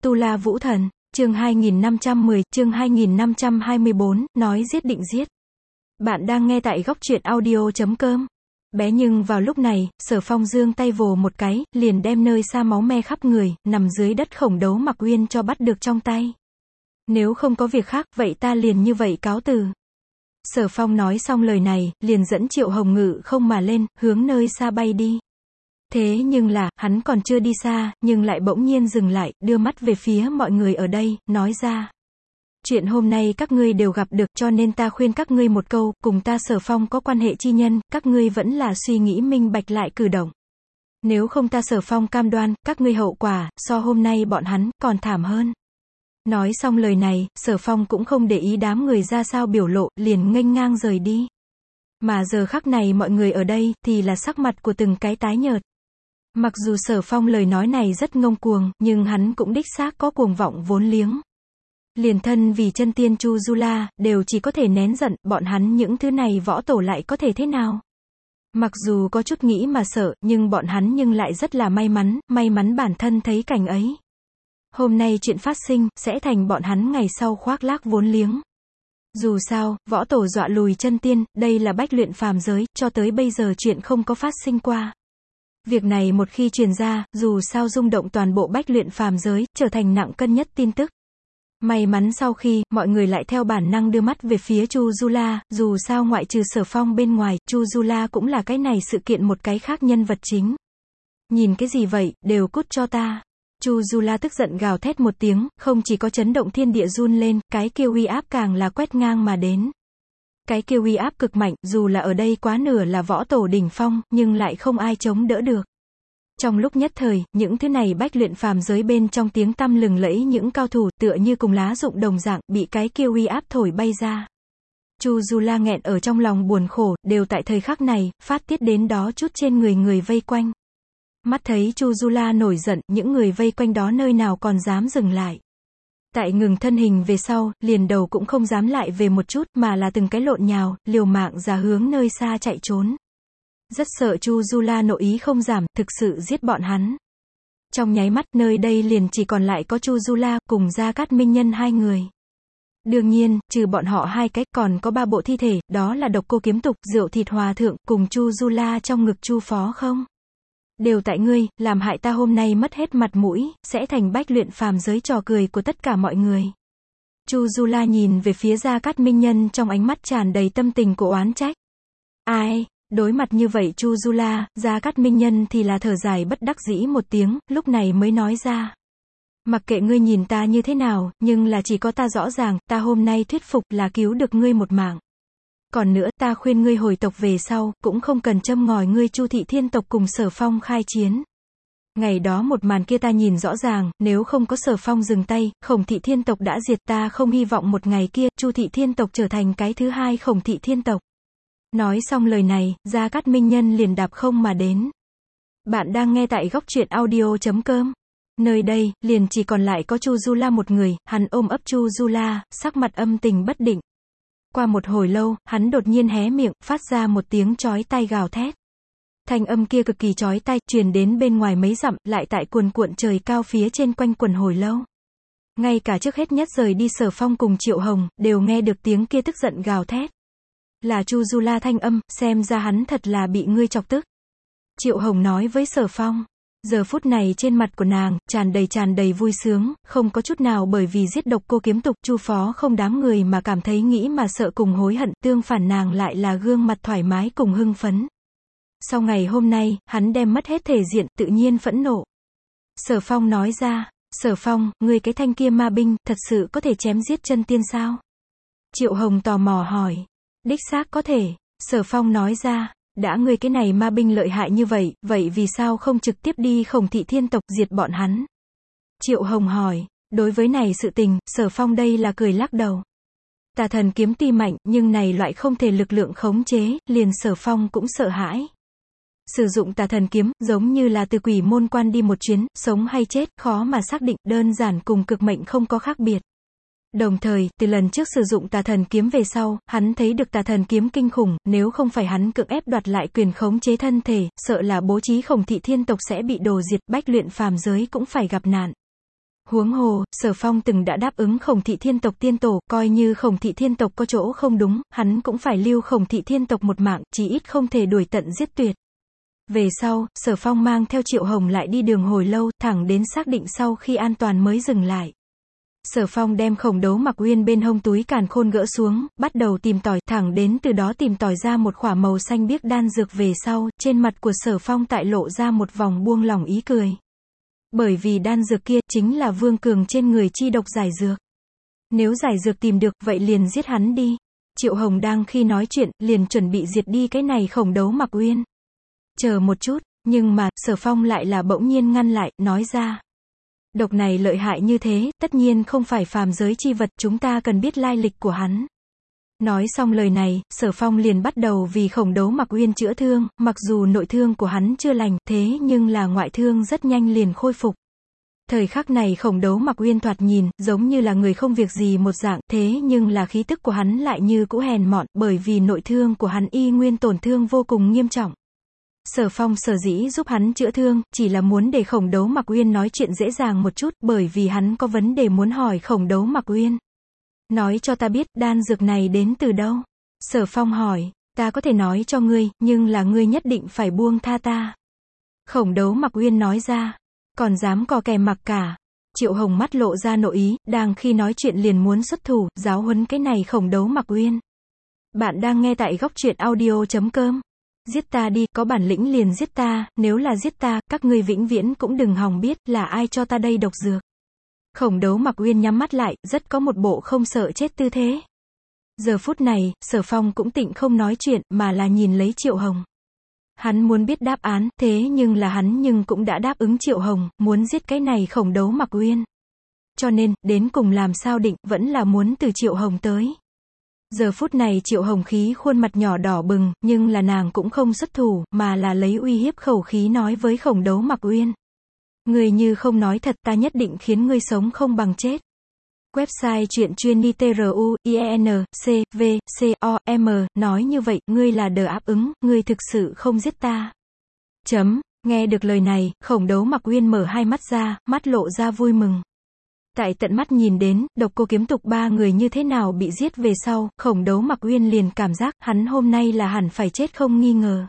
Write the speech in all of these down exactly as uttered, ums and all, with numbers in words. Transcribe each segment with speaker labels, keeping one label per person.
Speaker 1: Tu La Vũ Thần, chương hai nghìn năm trăm mười, chương hai nghìn năm trăm hai mươi bốn, nói giết định giết. Bạn đang nghe tại góc truyện audio chấm com. Bé nhưng vào lúc này, Sở Phong giương tay vồ một cái, liền đem nơi xa máu me khắp người, nằm dưới đất khổng đấu Mặc Uyên cho bắt được trong tay. Nếu không có việc khác, vậy ta liền như vậy cáo từ. Sở Phong nói xong lời này, liền dẫn Triệu Hồng ngự không mà lên, hướng nơi xa bay đi. Thế nhưng là, hắn còn chưa đi xa, nhưng lại bỗng nhiên dừng lại, đưa mắt về phía mọi người ở đây, nói ra. Chuyện hôm nay các ngươi đều gặp được, cho nên ta khuyên các ngươi một câu, cùng ta Sở Phong có quan hệ chi nhân, các ngươi vẫn là suy nghĩ minh bạch lại cử động. Nếu không ta Sở Phong cam đoan, các ngươi hậu quả, so hôm nay bọn hắn, còn thảm hơn. Nói xong lời này, Sở Phong cũng không để ý đám người ra sao biểu lộ, liền nghênh ngang rời đi. Mà giờ khắc này mọi người ở đây, thì là sắc mặt của từng cái tái nhợt. Mặc dù Sở Phong lời nói này rất ngông cuồng, nhưng hắn cũng đích xác có cuồng vọng vốn liếng. Liền thân vì chân tiên Chu Du La, đều chỉ có thể nén giận, bọn hắn những thứ này võ tổ lại có thể thế nào? Mặc dù có chút nghĩ mà sợ, nhưng bọn hắn nhưng lại rất là may mắn, may mắn bản thân thấy cảnh ấy. Hôm nay chuyện phát sinh, sẽ thành bọn hắn ngày sau khoác lác vốn liếng. Dù sao, võ tổ dọa lùi chân tiên, đây là bách luyện phàm giới, cho tới bây giờ chuyện không có phát sinh qua. Việc này một khi truyền ra, dù sao rung động toàn bộ bách luyện phàm giới, trở thành nặng cân nhất tin tức. May mắn sau khi, mọi người lại theo bản năng đưa mắt về phía Chu Du La, dù sao ngoại trừ Sở Phong bên ngoài, Chu Du La cũng là cái này sự kiện một cái khác nhân vật chính. Nhìn cái gì vậy, đều cút cho ta. Chu Du La tức giận gào thét một tiếng, không chỉ có chấn động thiên địa run lên, cái kia uy áp càng là quét ngang mà đến. Cái kia uy áp cực mạnh, dù là ở đây quá nửa là võ tổ đỉnh phong, nhưng lại không ai chống đỡ được. Trong lúc nhất thời, những thứ này bách luyện phàm giới bên trong tiếng tăm lừng lẫy những cao thủ, tựa như cùng lá rụng đồng dạng, bị cái kia uy áp thổi bay ra. Chu Du La nghẹn ở trong lòng buồn khổ, đều tại thời khắc này, phát tiết đến đó chút trên người người vây quanh. Mắt thấy Chu Du La nổi giận, những người vây quanh đó nơi nào còn dám dừng lại. Tại ngừng thân hình về sau, liền đầu cũng không dám lại về một chút, mà là từng cái lộn nhào, liều mạng ra hướng nơi xa chạy trốn. Rất sợ Chu Du La nội ý không giảm, thực sự giết bọn hắn. Trong nháy mắt, nơi đây liền chỉ còn lại có Chu Du La, cùng Gia Cát Minh Nhân hai người. Đương nhiên, trừ bọn họ hai cách, còn có ba bộ thi thể, đó là Độc Cô Kiếm Tục, Rượu Thịt Hòa Thượng, cùng Chu Du La trong ngực Chu Phó Không. Đều tại ngươi, làm hại ta hôm nay mất hết mặt mũi, sẽ thành bách luyện phàm giới trò cười của tất cả mọi người. Chu Du La nhìn về phía Gia Cát Minh Nhân trong ánh mắt tràn đầy tâm tình của oán trách. Ai? Đối mặt như vậy Chu Du La, Gia Cát Minh Nhân thì là thở dài bất đắc dĩ một tiếng, lúc này mới nói ra. Mặc kệ ngươi nhìn ta như thế nào, nhưng là chỉ có ta rõ ràng, ta hôm nay thuyết phục là cứu được ngươi một mạng. Còn nữa, ta khuyên ngươi hồi tộc về sau, cũng không cần châm ngòi ngươi Chu Thị Thiên tộc cùng Sở Phong khai chiến. Ngày đó một màn kia ta nhìn rõ ràng, nếu không có Sở Phong dừng tay, Khổng Thị Thiên tộc đã diệt, ta không hy vọng một ngày kia, Chu Thị Thiên tộc trở thành cái thứ hai Khổng Thị Thiên tộc. Nói xong lời này, Gia Cát Minh Nhân liền đạp không mà đến. Bạn đang nghe tại góc truyện audio chấm com. Nơi đây, liền chỉ còn lại có Chu Du La một người, hắn ôm ấp Chu Du La, sắc mặt âm tình bất định. Qua một hồi lâu, hắn đột nhiên hé miệng, phát ra một tiếng chói tai gào thét. Thanh âm kia cực kỳ chói tai, truyền đến bên ngoài mấy dặm, lại tại cuồn cuộn trời cao phía trên quanh quần hồi lâu. Ngay cả trước hết nhất rời đi Sở Phong cùng Triệu Hồng, đều nghe được tiếng kia tức giận gào thét. Là Chu Du La thanh âm, xem ra hắn thật là bị ngươi chọc tức. Triệu Hồng nói với Sở Phong. Giờ phút này trên mặt của nàng, tràn đầy tràn đầy vui sướng, không có chút nào bởi vì giết Độc Cô Kiếm Tục, Chu Phó Không đám người mà cảm thấy nghĩ mà sợ cùng hối hận, tương phản nàng lại là gương mặt thoải mái cùng hưng phấn. Sau ngày hôm nay, hắn đem mất hết thể diện, tự nhiên phẫn nộ. Sở Phong nói ra, Sở Phong, ngươi cái thanh kia ma binh, thật sự có thể chém giết chân tiên sao? Triệu Hồng tò mò hỏi. Đích xác có thể, Sở Phong nói ra. Đã ngươi cái này ma binh lợi hại như vậy, vậy vì sao không trực tiếp đi Khổng Thị Thiên tộc diệt bọn hắn? Triệu Hồng hỏi. Đối với này sự tình, Sở Phong đây là cười lắc đầu. Tà thần kiếm tuy mạnh, nhưng này loại không thể lực lượng khống chế, liền Sở Phong cũng sợ hãi. Sử dụng tà thần kiếm, giống như là từ quỷ môn quan đi một chuyến, sống hay chết, khó mà xác định, đơn giản cùng cực mệnh không có khác biệt. Đồng thời, từ lần trước sử dụng tà thần kiếm về sau, hắn thấy được tà thần kiếm kinh khủng, nếu không phải hắn cưỡng ép đoạt lại quyền khống chế thân thể, sợ là bố trí Khổng Thị Thiên tộc sẽ bị đồ diệt, bách luyện phàm giới cũng phải gặp nạn. Huống hồ, Sở Phong từng đã đáp ứng Khổng Thị Thiên tộc tiên tổ, coi như Khổng Thị Thiên tộc có chỗ không đúng, hắn cũng phải lưu Khổng Thị Thiên tộc một mạng, chí ít không thể đuổi tận giết tuyệt. Về sau, Sở Phong mang theo Triệu Hồng lại đi đường hồi lâu, thẳng đến xác định sau khi an toàn mới dừng lại. Sở Phong đem Khổng Đấu Mặc Uyên bên hông túi càn khôn gỡ xuống, bắt đầu tìm tòi, thẳng đến từ đó tìm tòi ra một khỏa màu xanh biếc đan dược về sau, trên mặt của Sở Phong tại lộ ra một vòng buông lỏng ý cười. Bởi vì đan dược kia, chính là Vương Cường trên người chi độc giải dược. Nếu giải dược tìm được, vậy liền giết hắn đi. Triệu Hồng đang khi nói chuyện, liền chuẩn bị diệt đi cái này Khổng Đấu Mặc Uyên. Chờ một chút, nhưng mà, Sở Phong lại là bỗng nhiên ngăn lại, nói ra. Độc này lợi hại như thế, tất nhiên không phải phàm giới chi vật, chúng ta cần biết lai lịch của hắn. Nói xong lời này, Sở Phong liền bắt đầu vì Khổng Đấu Mặc Uyên chữa thương, mặc dù nội thương của hắn chưa lành, thế nhưng là ngoại thương rất nhanh liền khôi phục. Thời khắc này Khổng Đấu Mặc Uyên thoạt nhìn, giống như là người không việc gì một dạng, thế nhưng là khí tức của hắn lại như cũ hèn mọn, bởi vì nội thương của hắn y nguyên tổn thương vô cùng nghiêm trọng. Sở Phong sở dĩ giúp hắn chữa thương, chỉ là muốn để Khổng Đấu Mặc Uyên nói chuyện dễ dàng một chút, bởi vì hắn có vấn đề muốn hỏi Khổng Đấu Mặc Uyên. Nói cho ta biết, đan dược này đến từ đâu? Sở Phong hỏi, ta có thể nói cho ngươi, nhưng là ngươi nhất định phải buông tha ta. Khổng Đấu Mặc Uyên nói ra, còn dám cò kè mặc cả. Triệu Hồng mắt lộ ra nội ý, đang khi nói chuyện liền muốn xuất thủ, giáo huấn cái này Khổng Đấu Mặc Uyên. Bạn đang nghe tại góc truyện audio chấm com. Giết ta đi, có bản lĩnh liền giết ta, nếu là giết ta, các ngươi vĩnh viễn cũng đừng hòng biết là ai cho ta đây độc dược. Khổng Đấu Mặc Uyên nhắm mắt lại, rất có một bộ không sợ chết tư thế. Giờ phút này, Sở Phong cũng tịnh không nói chuyện, mà là nhìn lấy Triệu Hồng. Hắn muốn biết đáp án, thế nhưng là hắn nhưng cũng đã đáp ứng Triệu Hồng, muốn giết cái này Khổng Đấu Mặc Uyên. Cho nên, đến cùng làm sao định, vẫn là muốn từ Triệu Hồng tới. Giờ phút này Triệu Hồng khí khuôn mặt nhỏ đỏ bừng, nhưng là nàng cũng không xuất thủ, mà là lấy uy hiếp khẩu khí nói với Khổng Đấu Mặc Uyên. Ngươi như không nói thật, ta nhất định khiến ngươi sống không bằng chết. Website truyện chuyên đi tru, ien, c, v, c, o, m, nói như vậy, ngươi là đờ áp ứng, ngươi thực sự không giết ta. Chấm, nghe được lời này, Khổng Đấu Mặc Uyên mở hai mắt ra, mắt lộ ra vui mừng. Tại tận mắt nhìn đến, Độc Cô Kiếm Tục ba người như thế nào bị giết về sau, Khổng Đấu Mặc Uyên liền cảm giác, hắn hôm nay là hẳn phải chết không nghi ngờ.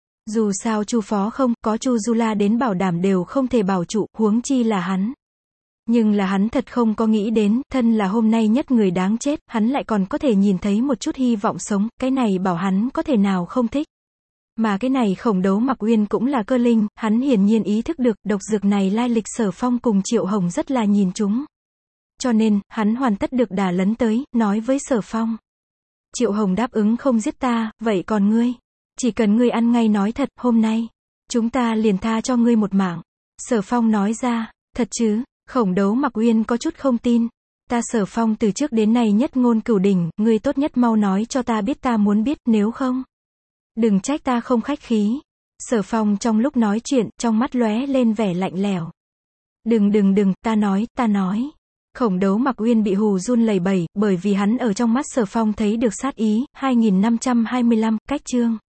Speaker 1: Dù sao Chu Phó không, có Chu Du La đến bảo đảm đều không thể bảo trụ, huống chi là hắn. Nhưng là hắn thật không có nghĩ đến, thân là hôm nay nhất người đáng chết, hắn lại còn có thể nhìn thấy một chút hy vọng sống, cái này bảo hắn có thể nào không thích. Mà cái này Khổng Đấu Mặc Uyên cũng là cơ linh, hắn hiển nhiên ý thức được, độc dược này lai lịch Sở Phong cùng Triệu Hồng rất là nhìn chúng. Cho nên, hắn hoàn tất được đà lấn tới, nói với Sở Phong. Triệu Hồng đáp ứng không giết ta, vậy còn ngươi? Chỉ cần ngươi ăn ngay nói thật, hôm nay, chúng ta liền tha cho ngươi một mạng. Sở Phong nói ra, thật chứ? Khổng Đấu Mặc Uyên có chút không tin. Ta Sở Phong từ trước đến nay nhất ngôn cửu đỉnh, ngươi tốt nhất mau nói cho ta biết, ta muốn biết, nếu không, đừng trách ta không khách khí. Sở Phong trong lúc nói chuyện, trong mắt lóe lên vẻ lạnh lẽo. Đừng đừng đừng, ta nói, ta nói. Khổng Đấu Mặc Uyên bị hù run lẩy bẩy, bởi vì hắn ở trong mắt Sở Phong thấy được sát ý. Hai nghìn năm trăm hai mươi lăm, cách chương.